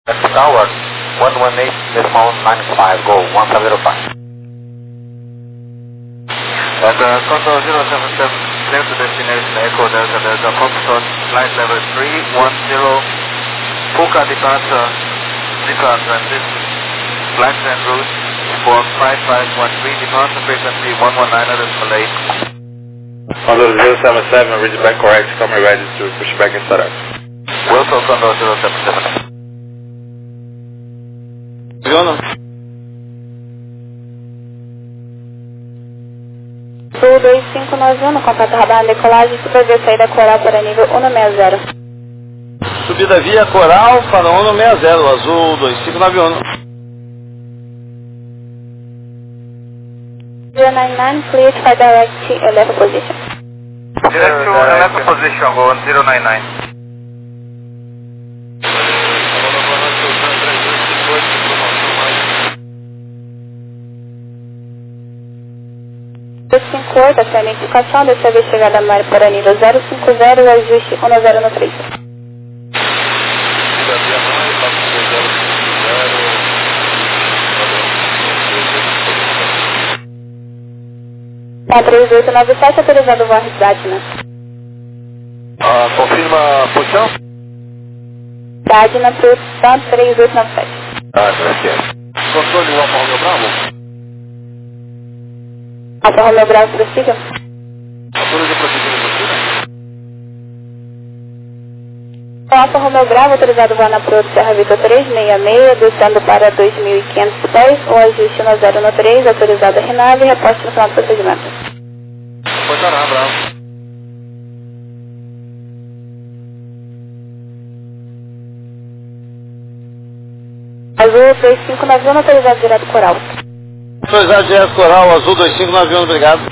Tower 118.95, go 1705. At Control 077, clear to destination Echo Delta Foxtrot, flight level 310, Fuka departure, Zika transit, flight and route for 5513, departure frequency 119.8. Condor 077, reach back correct, come ready to push back and start up. Welcome Condor 077. Sul 2591, contato radar decolagem, supervia saída coral para nível 160. Subida via coral para 160, azul 2591. 099, cleared for direct left position. Direct to left position, go on 099. a sua identificação, dessa vez chegada a mar para nível 050 e ajuste 10 no 3. Tá 3897, autorizado o voo à cidade, né? Confirma a posição? Cidade na produção 3897. Gracias. Controle o Alfa Romeo Bravo. Alfa Romeo Bravo, prossiga. Altura de prosseguimento. Alfa Romeo Bravo, autorizado o voo na Proto Serra Vitor 366, descendo para 2.500 pés, o ajuste 10 no 3, autorizado a RNAV e reposte no final do procedimento. Portará, Bravo. Azul 2591, autorizado direto coral. Autorizado direto coral, azul 2591, obrigado.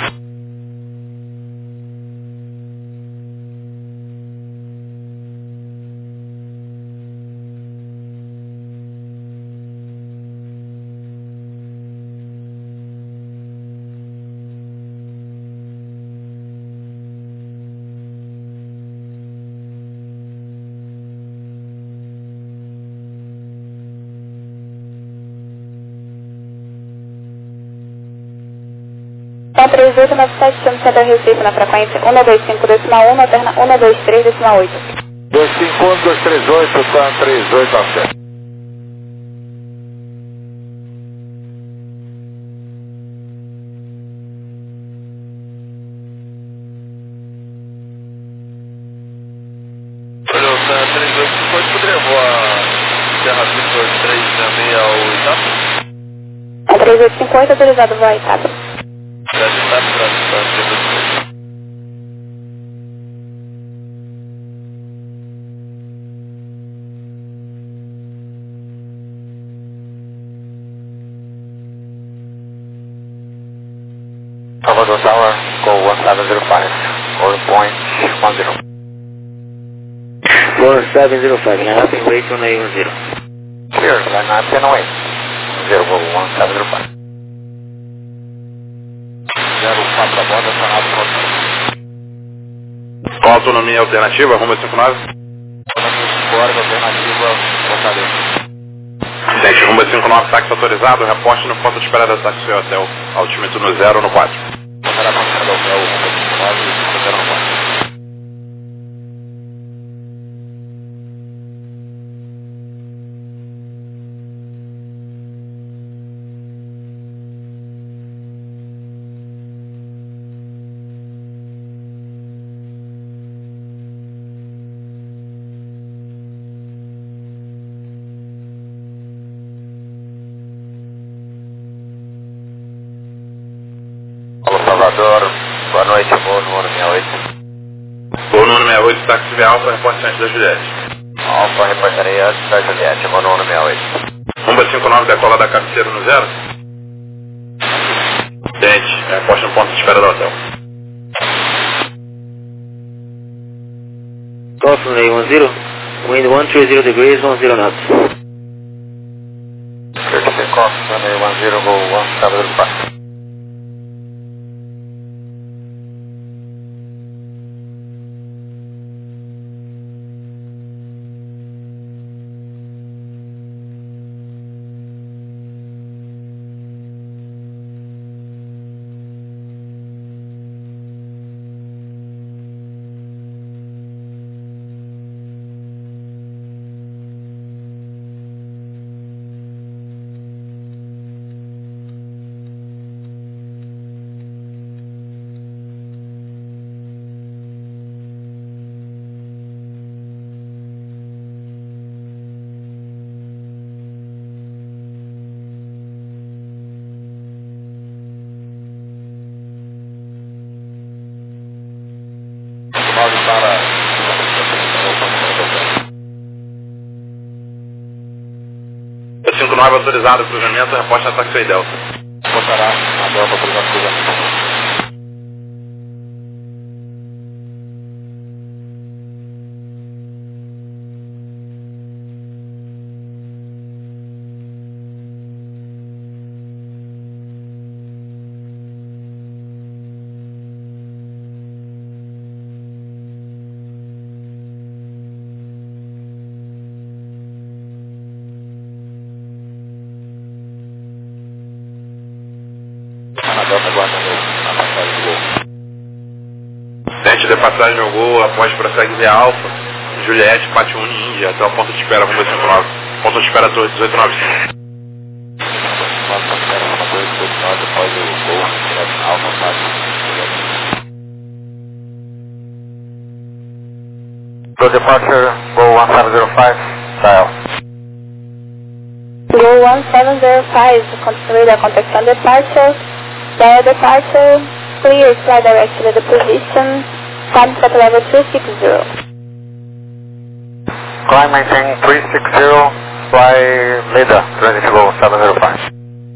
Então 3897, estamos Central Recife na frequência 125.1, na alterna 123.8. 251-238, tá 3897. Olha, tá 38, poderia voar Serra Vitor 366 ao Itapa? A 3858, autorizado o voo a Itapa. Salvador Tower, go 1705, or point 10. 1705, line up and wait 1910. Clear, line up and wait. 0, go 1705. 04 a borda, acionado por Qual a autonomia alternativa? Rumo 59? borda, alternativa, portaria. Gente, rumo 59, táxi autorizado, reposte no ponto de espera da táxi hotel. Altímetro no 0 no 4. Será marcado ao hotel, rumo 59, 094. Salvador, boa noite, voo número 68. Voo número 68, táxi via Alfa, reposte antes da Juliette. Alfa, reportaria antes da Juliette, voo número 68. Rumba 59, decola da cabeceira no 0. Gente, reposte no ponto de espera do hotel. Golf runway 10, wind 130 degrees, 10 knots. Clear to take off, runway 10, go 1705. 59 autorizado, cruzamento, reposta táxi Delta. Botará a Delta autorizado cruzamento. Delta aguardando a passagem do gol. Tente de passagem ao gol, após prossegue via Alfa, Juliette, Pátio Uni, Índia, até o ponto de espera, Rumba 59. Ponto de espera, Torre 1895. Após o gol, direto Alfa, Pátio. For departure, Go 1705, dial. Go 1705, continue the contact on departure. Dial departure, clear, fly directly to the position, contact level 360. Climb maintain 360, fly leader, ready to go 705.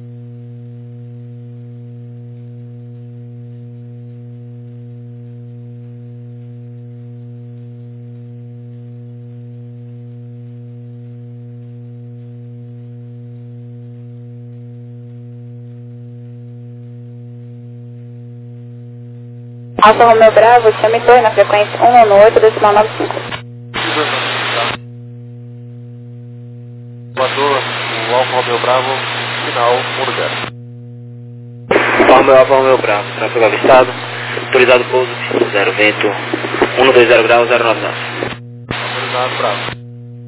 Alfa Romeo Bravo, chame torre na frequência 118.95. Voador, o Alfa Romeo Bravo, final 10. Alfa Romeo Bravo, tráfego avistado, autorizado pouso, 0 vento, 120 graus, 099. Autorizado Bravo.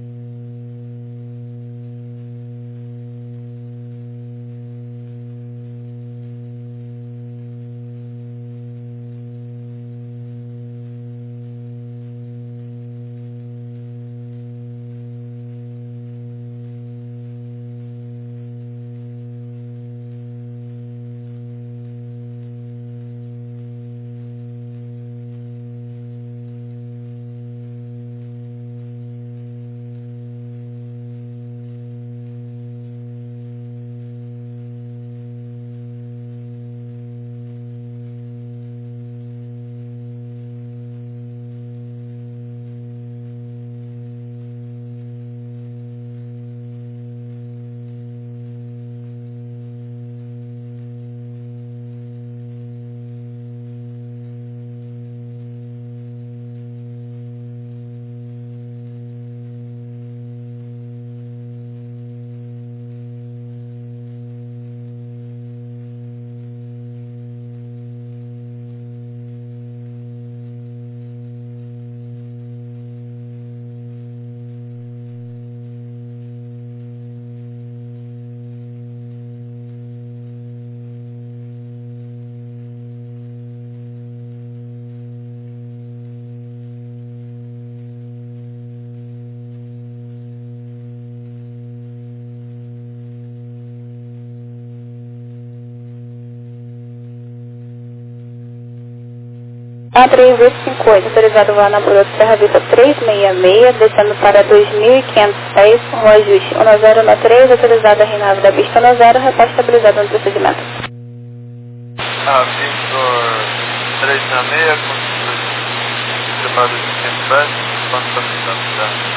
A3858, autorizado voar na Piloto Serra Vista 366, descendo para 2.500 pés, com ajuste 1093, autorizado a RNAV da pista 10, reposta estabilizado no procedimento. Victor 366, continua para 2.500 pés, quanto está ficando já?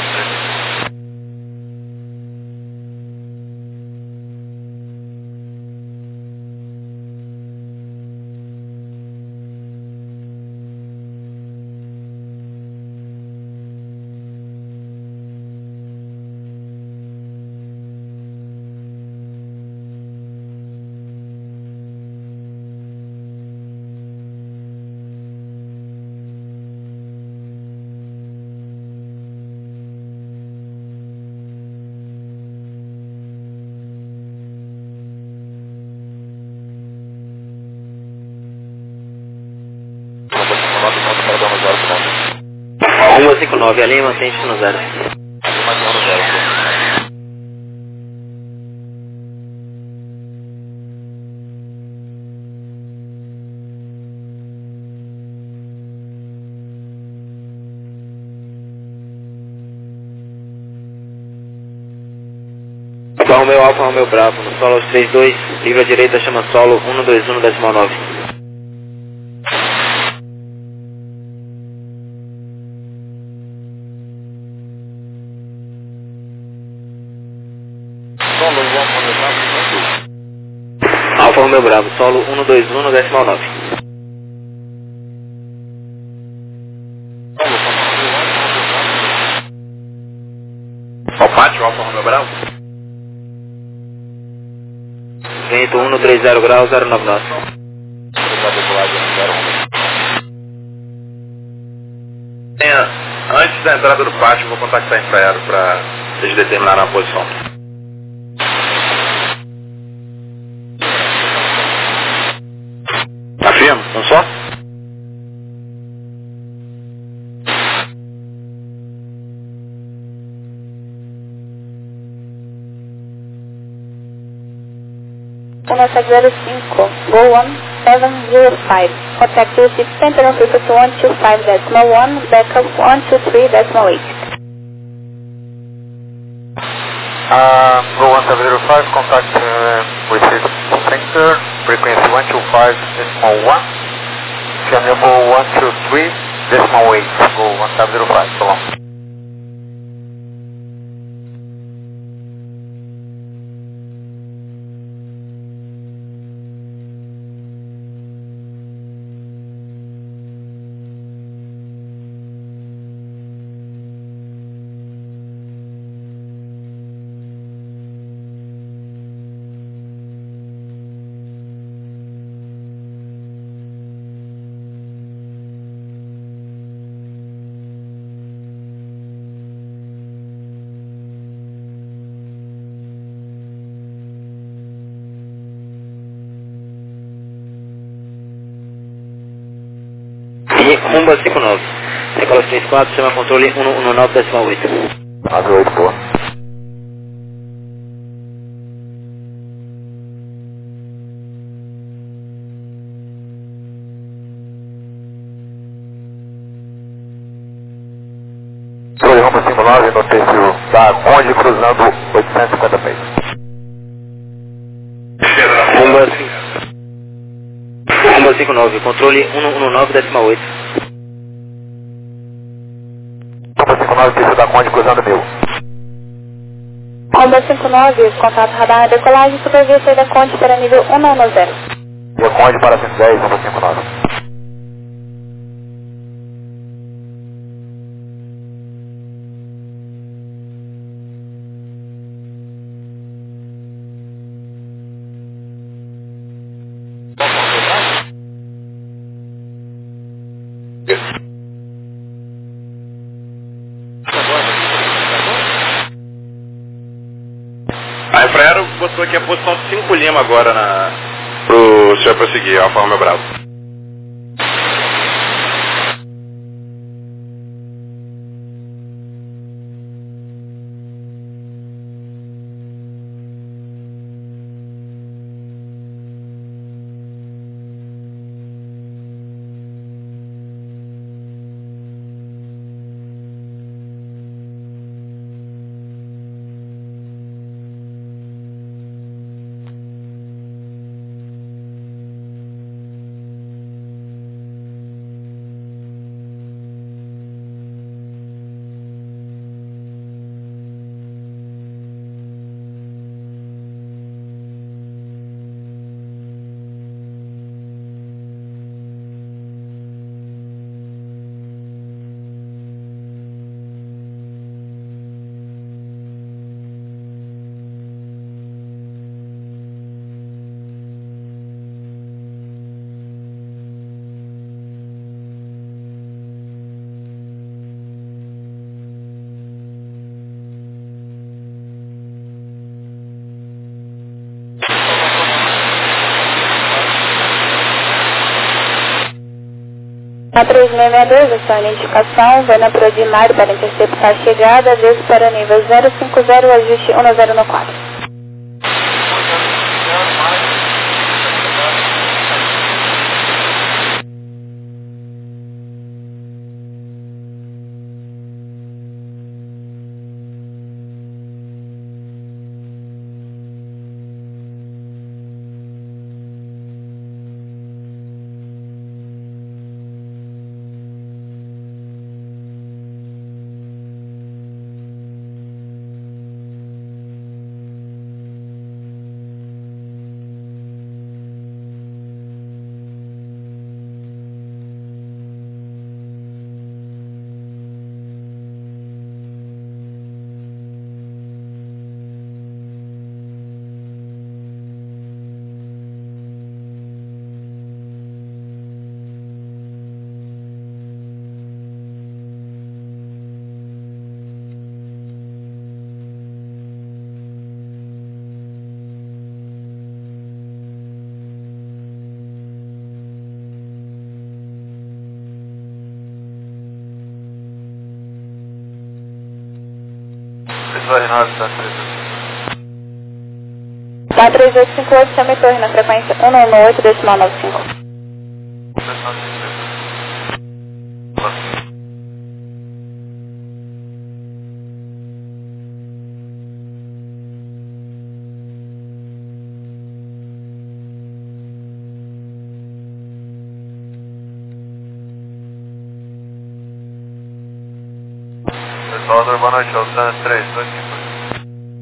Rumo 59, a linha mantém-se no 0. Alfa Romeo Bravo, no solo 32, livre à direita, chama solo 121,9. Alfa Romeo Bravo, solo 121,9. Ao pátio, Alfa Romeo Bravo. Vento 130 graus, 099. Antes da entrada do pátio, eu vou contactar a Infraero para eles determinarem a posição. Tá firme? Não só? Uma 705, go 1705. Contact receipt center on frequency 125.1, backup 123.8. Go 1705, contact receive center, frequency 125.1, channel 123.8, go 1705, so long. E rumbo a 59. Decola 34, chama controle 119,8. 98, boa. Controle Rombo 59, notício da Conde cruzando 850 pés. Rumbo a 59, controle 119,8. Rombo 59, notícia da Conde cruzando 1000. Romba 59, contato radar decolagem, supervia da Conde para nível 110. E a Conde para 110, Rombo 59. A Infraero botou aqui a posição 5 Lima agora pro senhor prosseguir, Alfa Romeo Bravo. Na 3662, a sua identificação, Vena Prodimário para interceptar a chegada, aviso para nível 050, ajuste 1014. Vai, Renato, tá 3858. Tá 3858, chame torre na frequência 118,95. Salvador, boa noite, Altan 3858.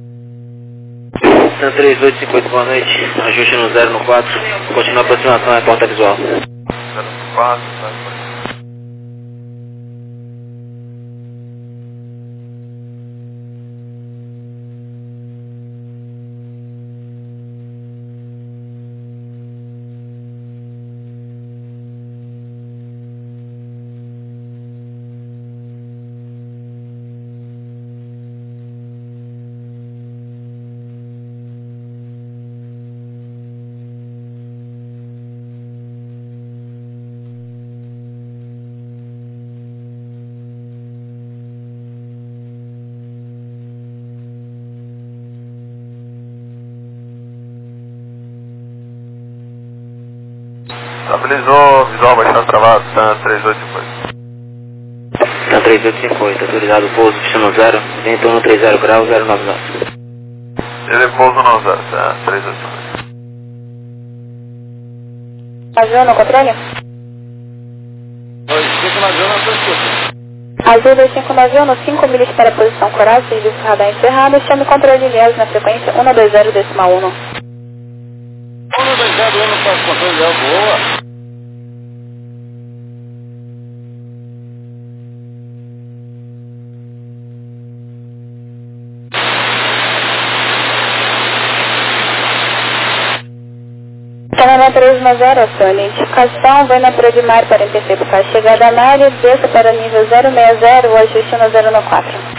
Altan 3858, boa noite. Ajuste no 0 no 4. Continua a aproximação, é porta visual. 0 no 4, 0 no 4. Estabilizou, visual baixando travado, tá 3858. Tá 3858, autorizado o pouso, destino 0, vento 130 graus, 090. Ele pouso não 0, tá 3858. Azul no controle? 259 na sua escuta. Azul 259 no 5 milhas para a posição coral, serviço radar encerrado, chame controle de Lies na frequência 120,1. 120 no passo controle de boa. Câmera 310, sua identificação, vai na Prodimar para interceptar a chegada na área, desça para nível 060, o ajuste no 0 no 4.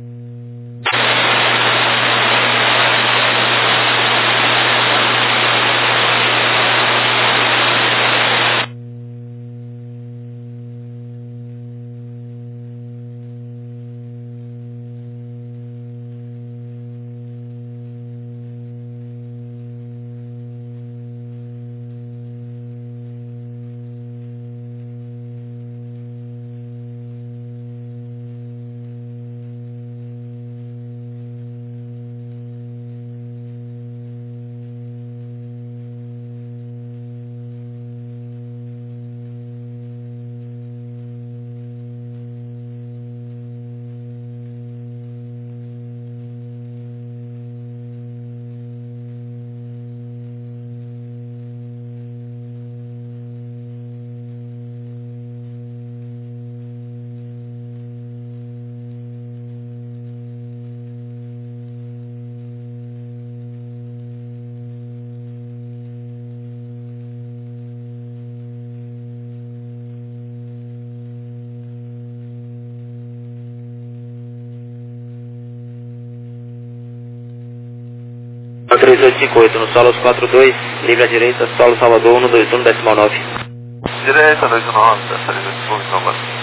Tá 3858, no solo 42, livre à direita, solo Salvador 121,9. Direita 219, tá 3858, não bate.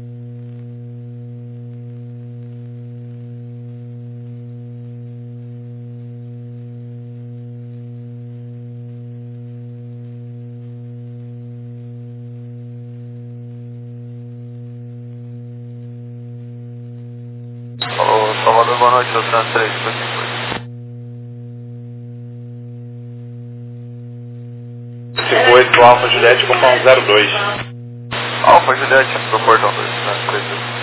Alô, Salvador, boa noite, Altan 3858. 58 Alfa Juliette, compound 02. Alfa Juliette, pro portão 2, tá 3858.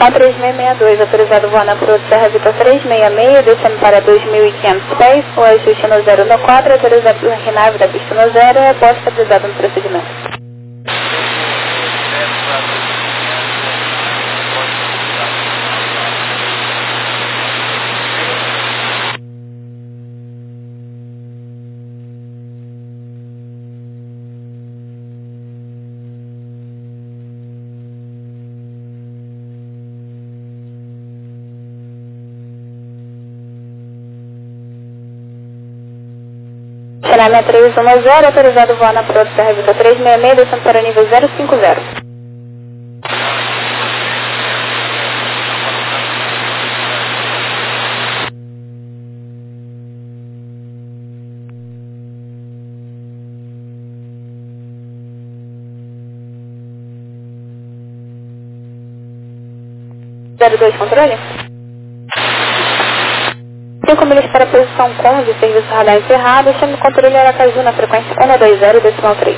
Com 3662, autorizado voar na Proa Serra Vitor 366, descendo para 2.500 pés, o ajuste no 0 no 4, autorizado renave da pista no 0, e após estabilizado no procedimento. Estacionamento 310, autorizado voar na Proa Serra Vitor 366, descendo para o nível 050. Zero 2, controle? 5 milhas para a posição Conde, serviço radar encerrado, chame o controle Aracaju na frequência 120,3.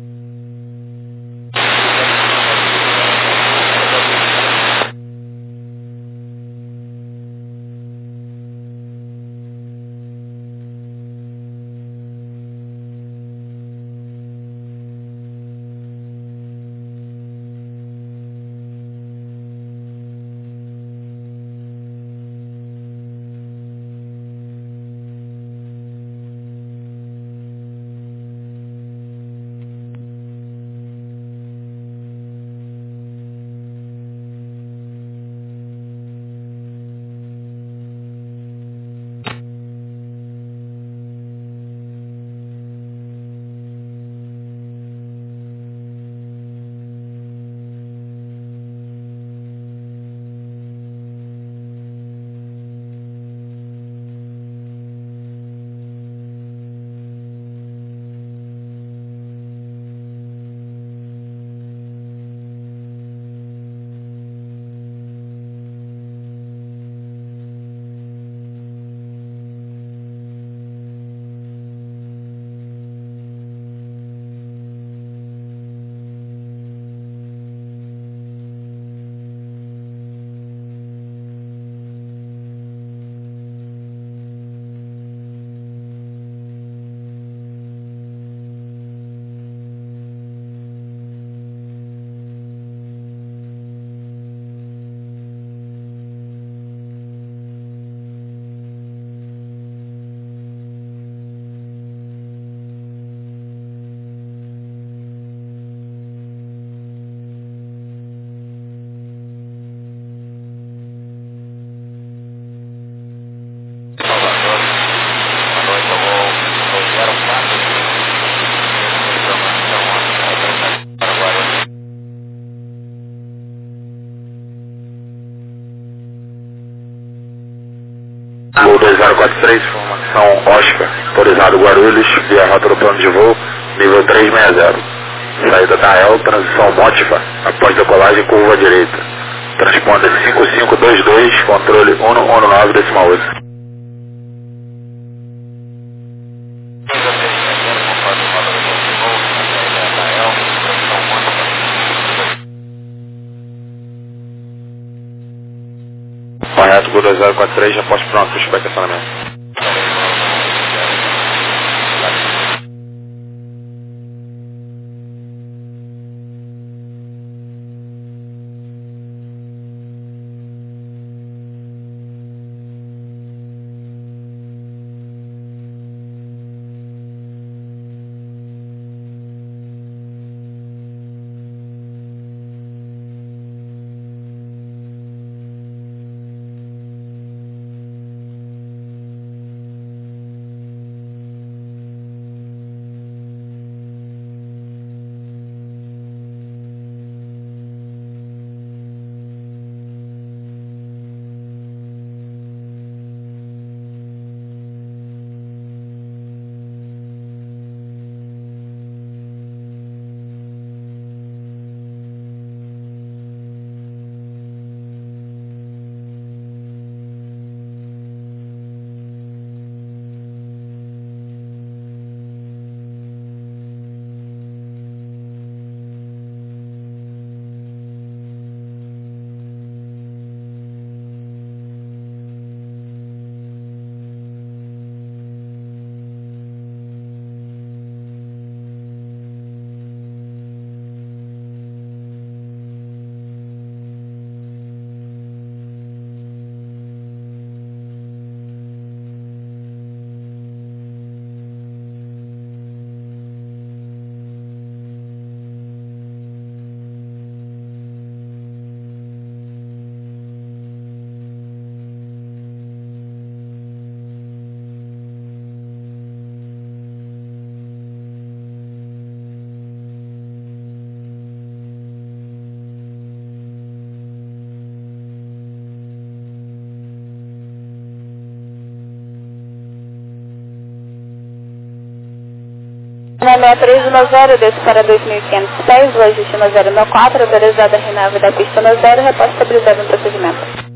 Voo 2043, formação Oscar, autorizado Guarulhos, via rota do plano de voo, nível 360. Saída da El, transição Motifa, após decolagem curva direita. Transponder 5522, controle 119,8. Correto, Gol 2043, já posto pronto para o estacionamento. Na 310, desce para 2.500 pés, o ajuste no 064, autorizada a renave da pista no 0, reposta estabilizado no procedimento.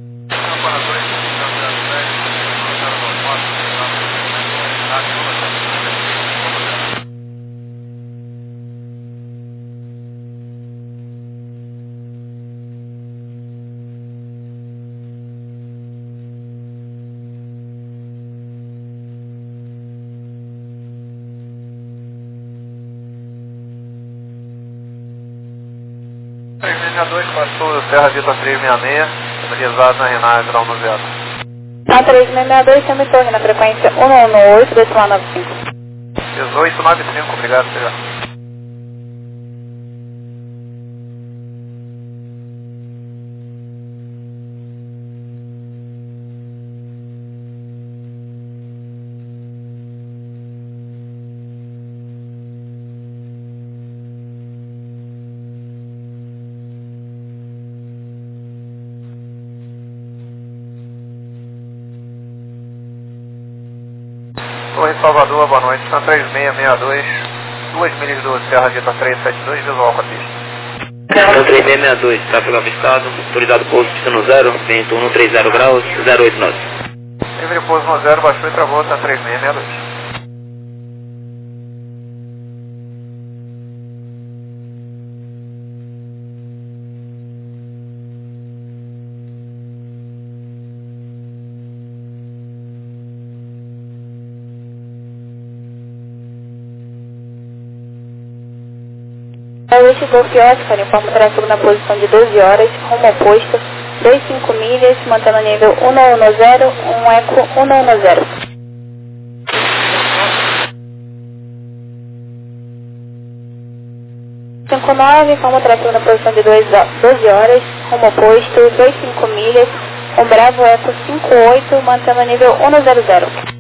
Passou Serra Vita 366, estabilizado na Renave, grau no 0. Na 3662, chame torre na frequência 118, decimal 95. 1895, obrigado, senhor. Torre Salvador, boa noite, na 3662, 2 milhas do Serra Vita 372, visual com a pista. Então 3662, tráfego avistado, autorizado pouso pista no 0, vento 130 graus, 089. Livre pouso no 0, baixou e travou, tá 3662. Este Golf Oscar informa o tráfego na posição de 12 horas, rumo oposto, 25 milhas, mantendo o nível 110, um eco 110. Cinco 9, informa o tráfego na posição de 12 horas, rumo oposto, 25 milhas, um Bravo Eco 58, mantendo o nível 100.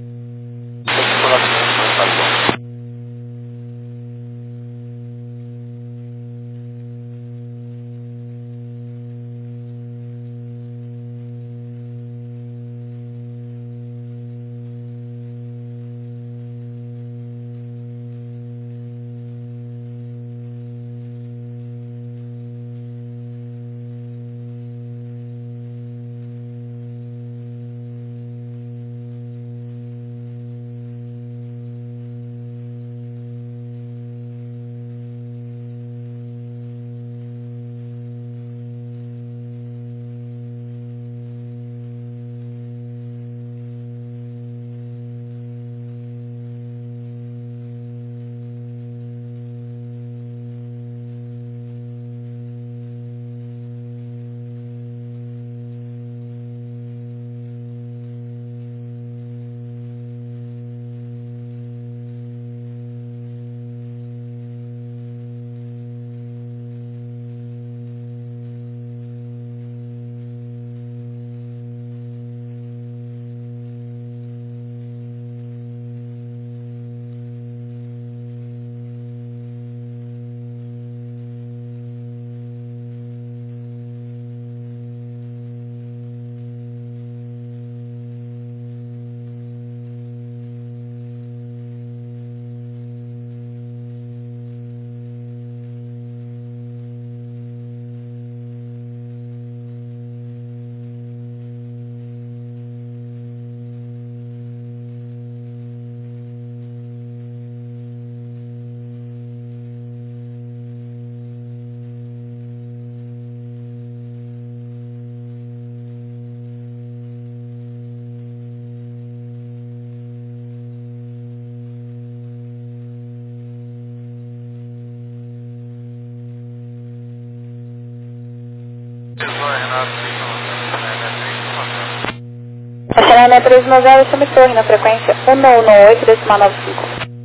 Essa na 390, chame torre na frequência 118, decimal 95.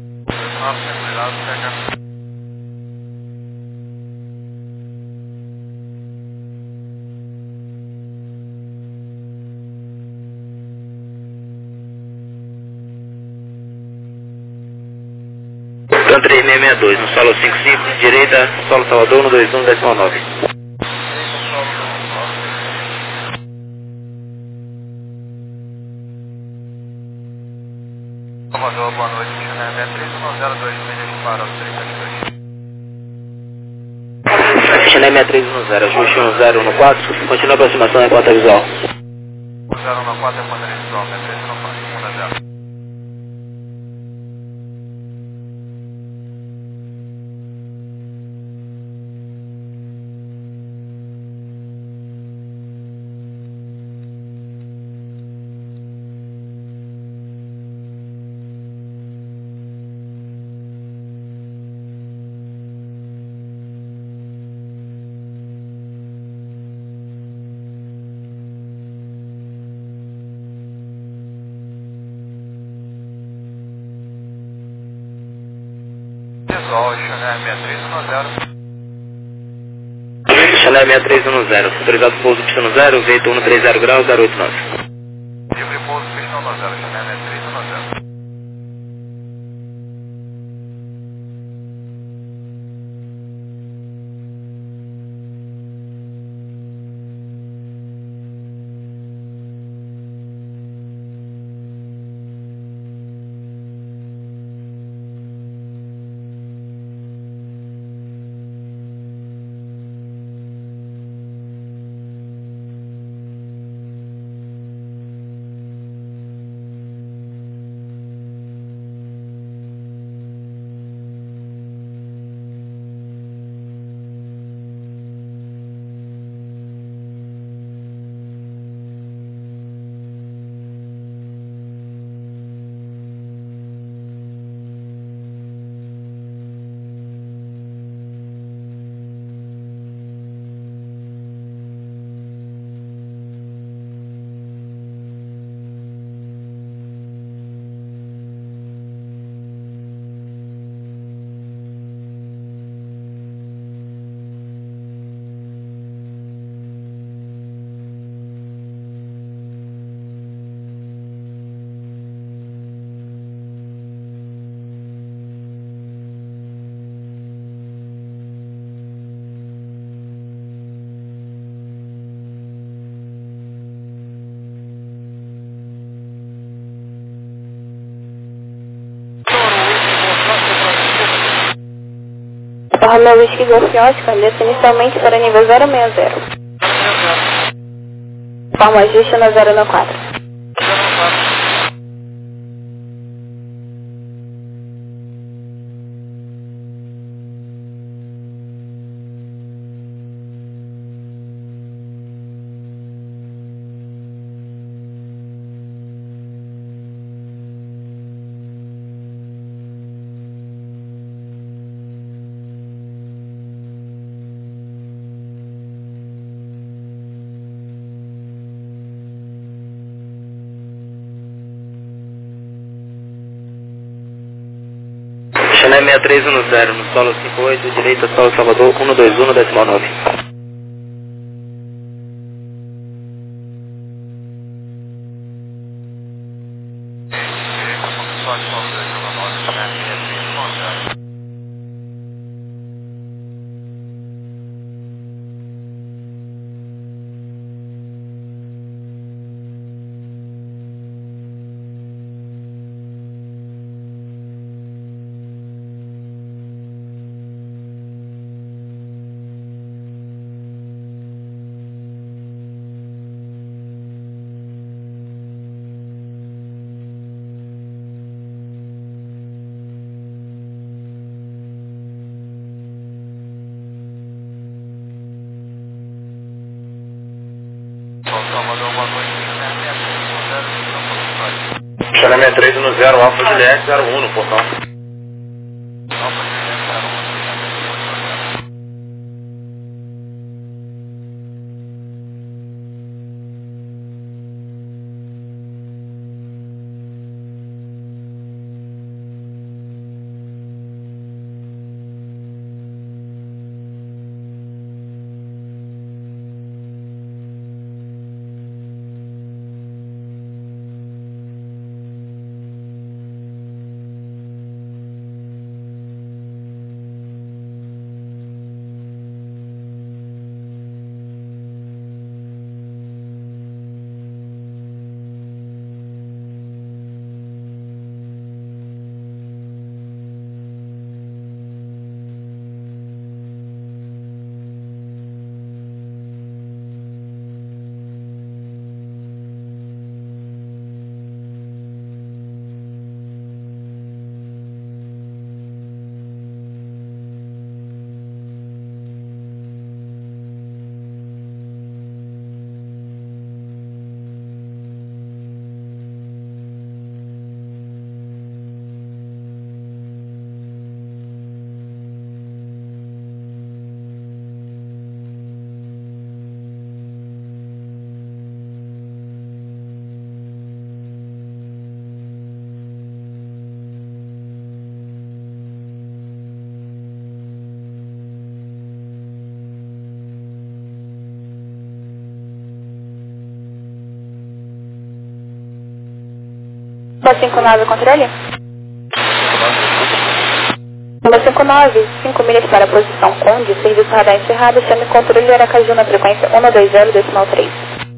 Então 3662, no solo 55, direita, solo Salvador, no 21, decimal 9. Salvador, boa noite, é 310, 2 milhas. para o 372. Chennai 6310, ajuste 1014, continua a aproximação da porta visual. 014 é ponta visual, 6314, 1 0. Visual, Chennai 6310. Chennai 6310, autorizado pouso pista no 0, vento 130 graus, 089. Livre pouso, pista no 0, Chennai 6310. Romeo Whisky Golf Oscar, desce inicialmente para nível 060. Forma ajuste no 094. Chennai 6310, no solo 58, direita, solo Salvador, 121, decimal 9. Channel 63 no 0, Alfa Juliette 01 no portão. 159, controle. 159, 5 milhas para a posição Conde, serviço radar encerrado, chame controle Aracaju na frequência 120,3.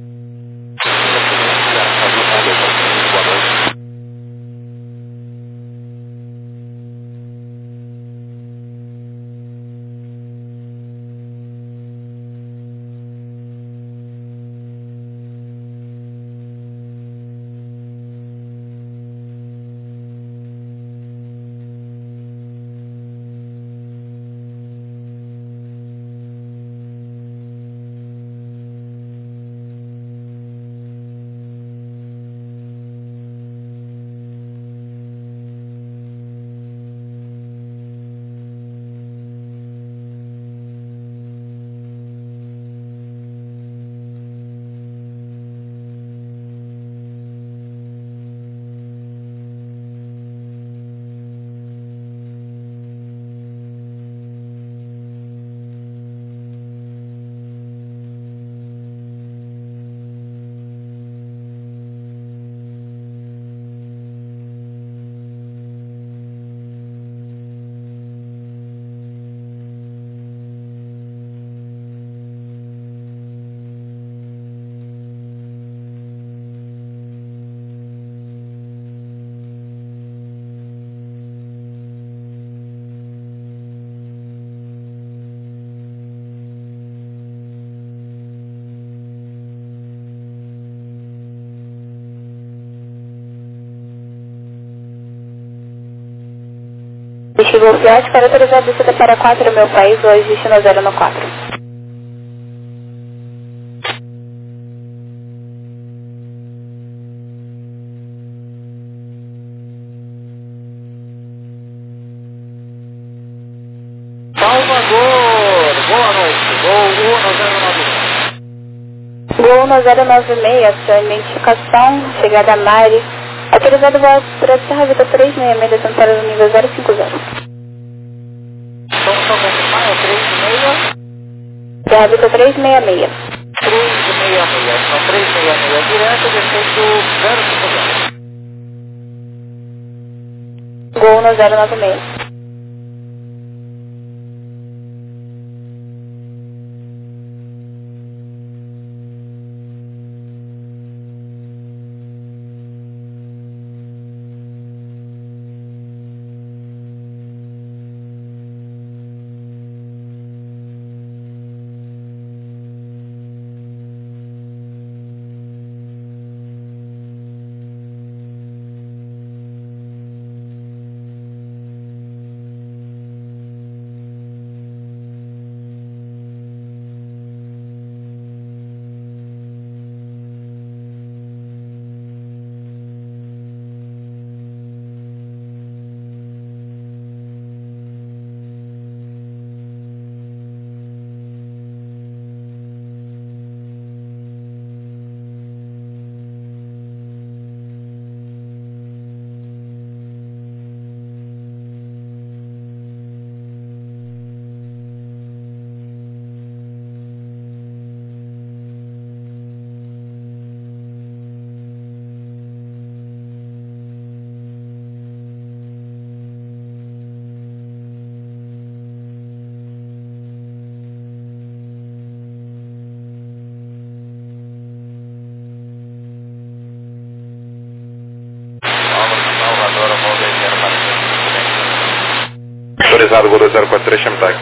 Whisky Golf Yacht para autorizar a descida para 4 meu país, hoje destino 0 no 4. Salvador, boa noite, Gol 1096, sua identificação, chegada a Mari, autorizado voar para Serra Vita 366, descendo para o nível 050. Vamos só confirmar, é 3,6? Serra Vita 366. 3,66, então 3,66 direto, descendo 050. Gol 1096. Autorizado, Gol 2043, chame TAG.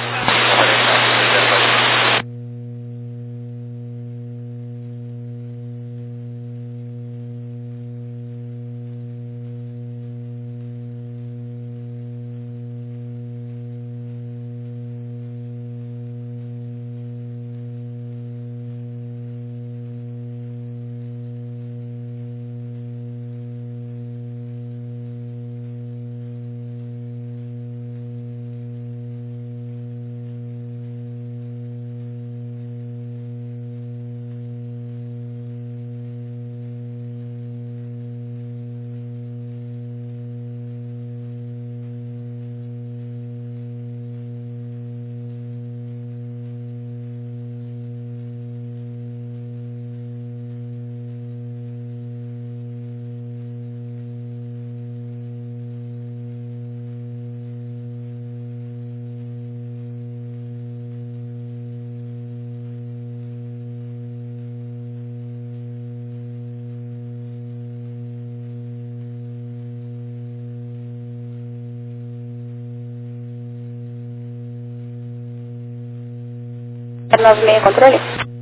96, controle.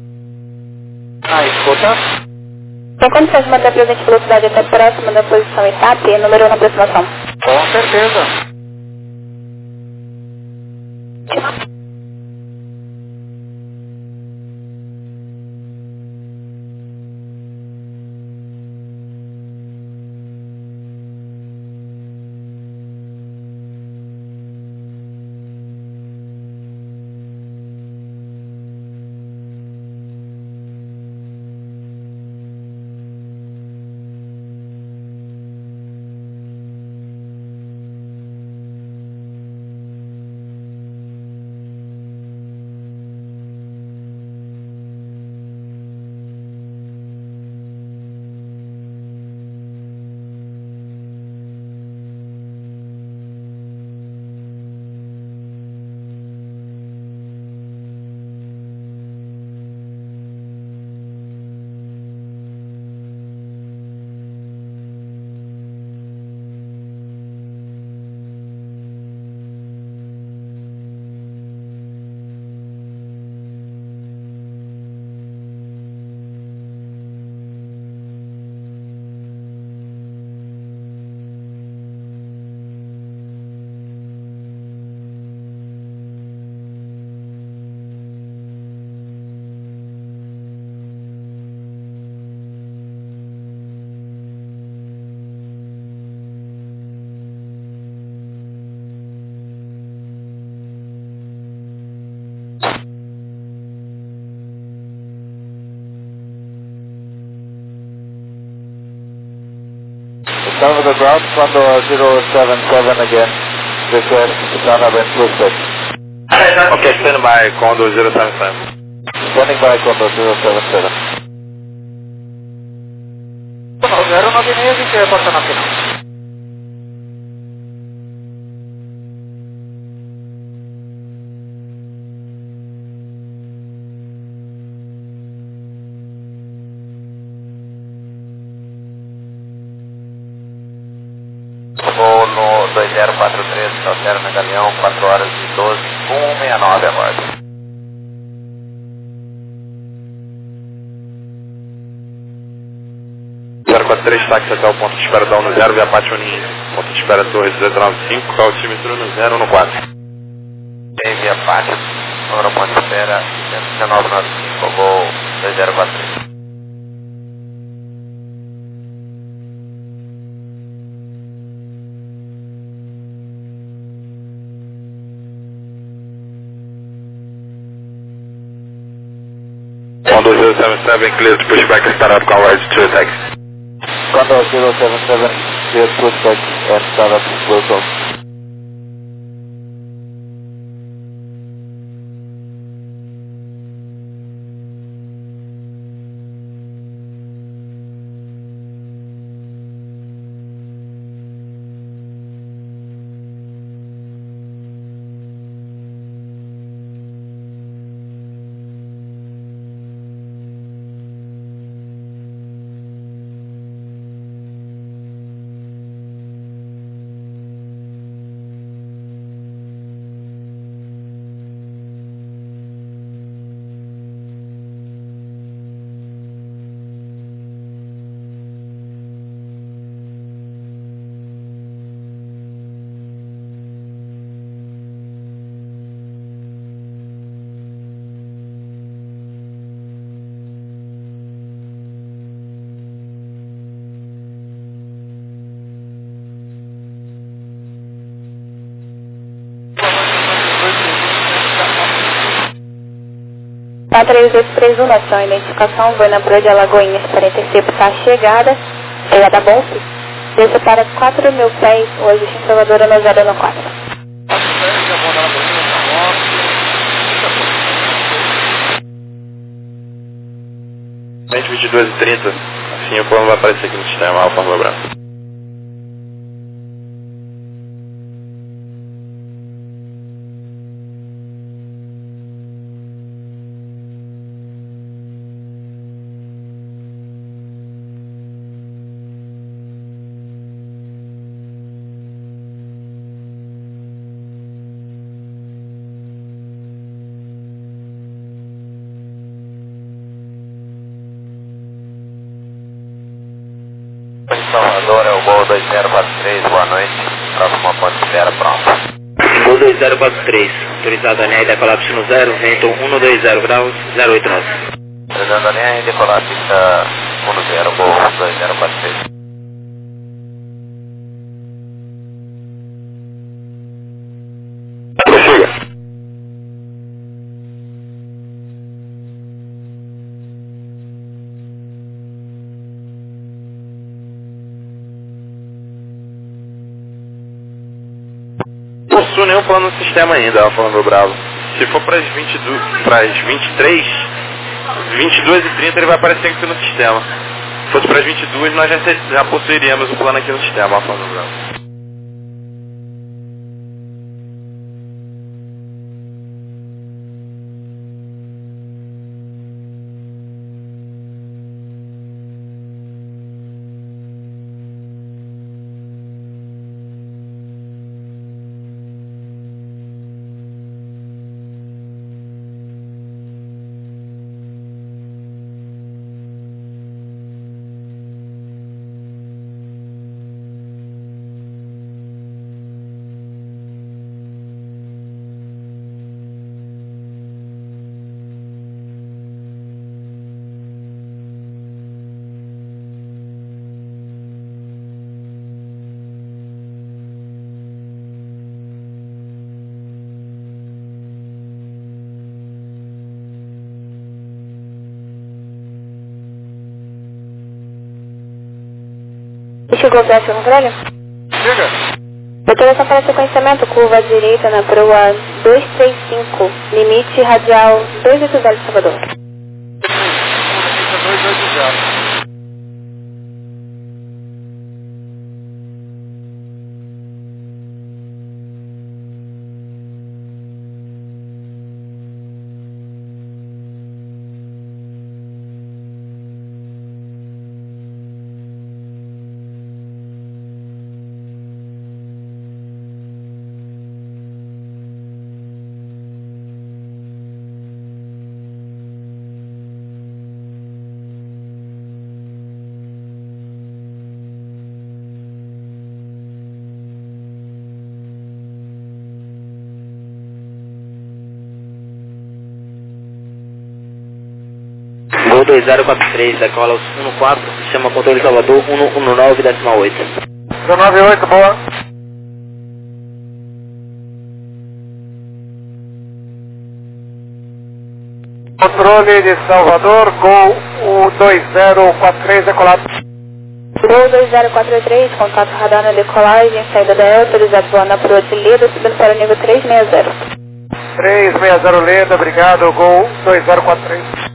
Escuta. Tem condições de manter a presente velocidade até próxima da posição ETAP, número 1 na aproximação? Com certeza. Cover the ground, Condor 077 again. Request Donab and Prospect. Ok, stand by, Condor 077. Standing by, Condor 077. 096, que é porta na final. Vou no 2043, altera medalhão, 4 horas e 12, 169 agora. Três táxi até o ponto de espera da 10 via Pátio Uninho. Ponto de espera Torre 295, altímetro no 014. Via Pátio, número ponto de espera, 1995, voo 2043. Condor 077, clear to push back and start up convoy to taxi. Condor 077, clear Prospect and start up Prospect. Tá 3831, nação, identificação, Goiânia de Alagoinhas, 45, tá chegada, da Bonfim, desça para 4.000 pés, hoje em Salvador, no 014. 22h30, assim o plano vai aparecer aqui no sistema, Alfa Romeo Branco. Salvador, é o Gol 2043, boa noite. Próxima ponte de espera, pronto. Gol 2043, autorizado a linha e decolar destino 0, vento 120 graus, 089. Autorizado a linha e decolar pista 10, Gol 2043. Prossiga. Não possui nenhum plano no sistema ainda, ela falando do Bravo. Se for para as 23, 22h30 ele vai aparecer aqui no sistema. Se fosse para as 22, nós já possuiríamos um plano aqui no sistema, ela falando do Bravo. Chegou o Brasil no Gralho? Chega. Autorização para sequenciamento, curva à direita na proa 235, limite radial 280 de Salvador. Limite 280. Gol 2043, decola 14, chama controle Salvador 119,8. 198, boa. Controle de Salvador, Gol 2043, decolado. Gol 2043, contato radar na decolagem, saída da EL, autorizado voar na proa de Leda, subindo para o nível 360. 360 Leda, obrigado, Gol 2043.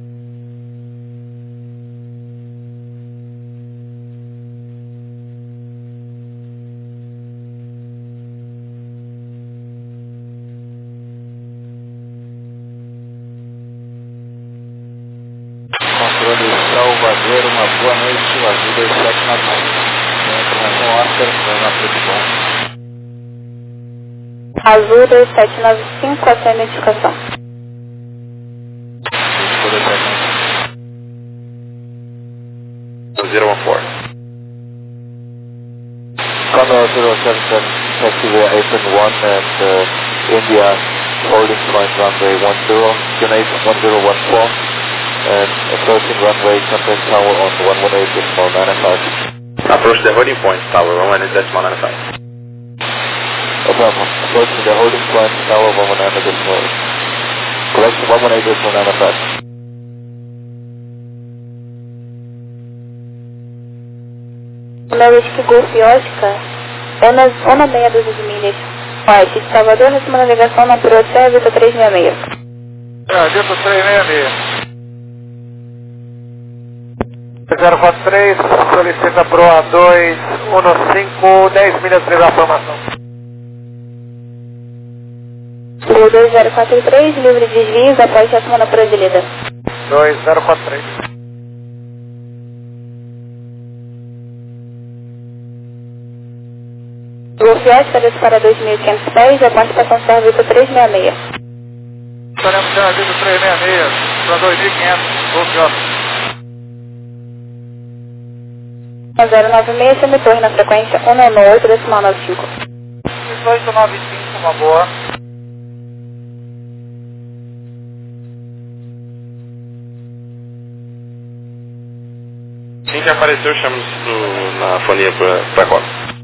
Controle Salvador, uma boa noite, Azul 2795. Informação Oscar, na Predicom. Azul 2795, a sua identificação. Zero 14. Condor 077, taxiway Apron 1 and India holding point runway 10, Unite 1014. And approaching runway contact tower on 118.95. Approach the holding point, tower 118.95. Approaching the holding point tower 118.95. Correction 118.95. Meu Whisky Golf Oscar, ona meia dúzia de milhas. Oeste de Salvador, receba navegação na proa Servita 366. Dito 366. 043, solicita proa 215, 10 milhas de informação. Gol 2043, livre de desvios após a semana proa de Leda. 2043. Golf Oscar, desce para 2.500 pés, após estação Servita 366. Estaremos Servita 366, para 2.500, Golf Oscar. 1096, chame torre na frequência 118,95. 1895, uma boa. Assim que apareceu, chama na fonia pra qual?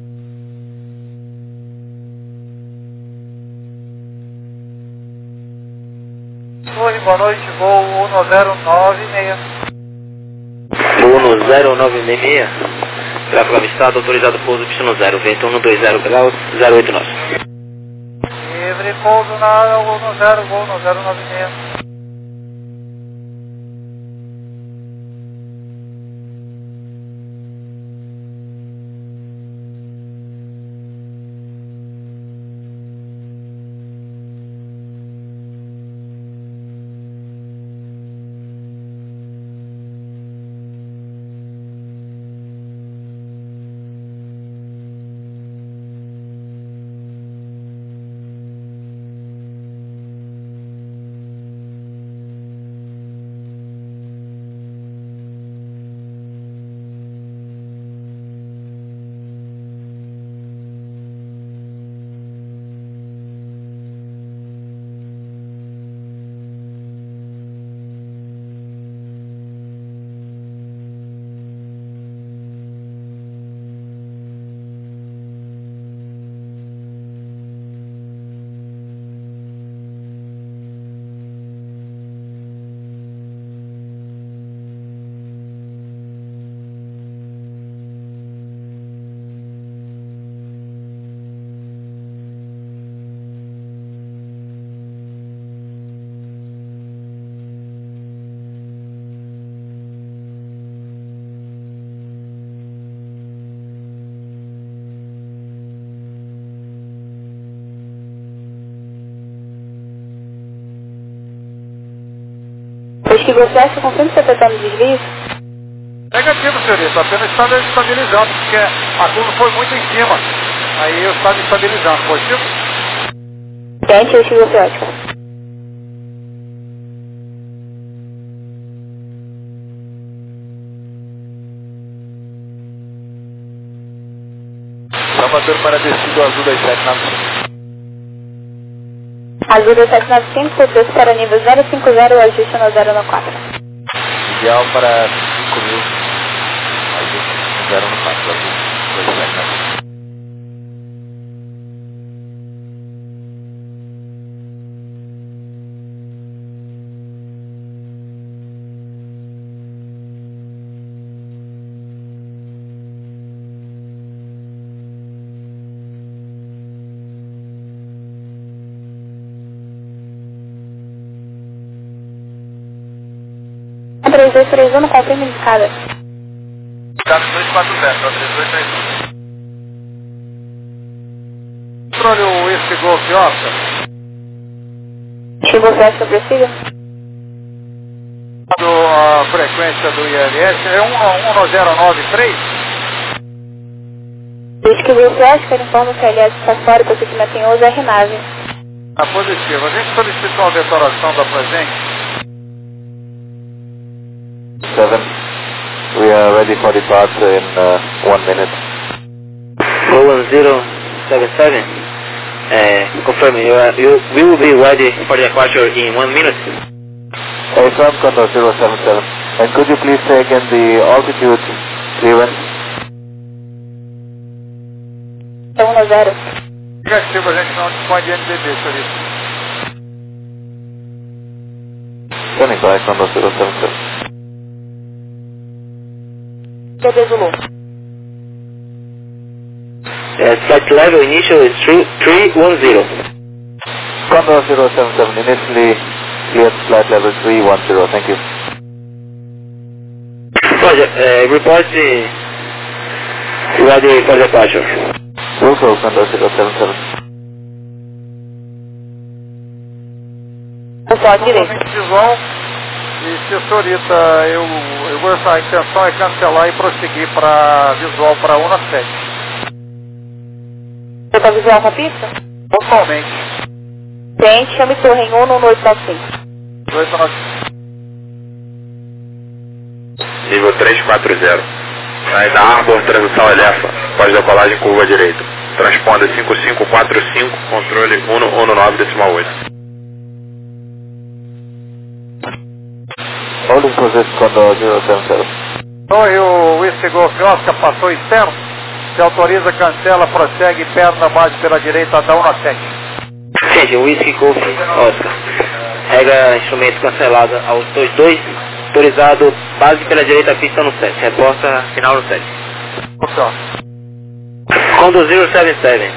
Torre, boa noite, voo 1096. 1096, tráfego avistado, autorizado pouso, pistão 0, vento 120 graus, 089. Livre, pouso na 10, voo 1096. Esquiva Flash, confirma se está tentando desvio. Negativo, senhorita, apenas está estabilizando, porque a curva foi muito em cima. Aí eu estava estabilizando, positivo? Tente o Esquiva Flash. Salvador para descido azul 2795. Azul 2795, desce para nível 050, ajuste no 094. Ideal para 5.000. Azul 094, azul 2795. A 3231, não confirma indicada. Indicado 240, 3231. Controle o Whisky Golf Oscar. Esquiva Flash, eu preciso. A frequência do ILS é 11093. Esquiva Flash, quero informar que a LS está fora, o procedimento em uso é RNAV. A positiva. A gente solicitou a detonação da presente. 7. We are ready for departure in 1 minute. 1077, confirm, we will be ready for departure in 1 minute. Aircraft Condor 077. And could you please say again the altitude clearance? 10. Negativo, a gente não dispõe de NDB, senhorita. Standing by Condor 077. DB Zulu. Flight level initial is 310. Condor 077, initially cleared flight level 310, thank you. Roger, report ready for departure. Wilco, Condor 077. Pessoal, direito. Totalmente visual. E se a senhorita, a intenção é cancelar e prosseguir para visual para 117. Você está visual com a pista? Totalmente. Tente, chame torre em 11895. 295. Nível 340. Saída Arbor, transição Elefa, após decolagem curva direita. Transponda 5545, controle 119,8. Holding position Condor 077. Torre, o Whisky Golf Oscar passou externo. Se autoriza, cancela, prossegue, perna base pela direita, dá 1 a 7. Gente, Whisky Golf Oscar. Regra instrumento cancelada aos 22. Autorizado, base pela direita, pista no 7. Reporta, final no 7. Funciona. Condor 077.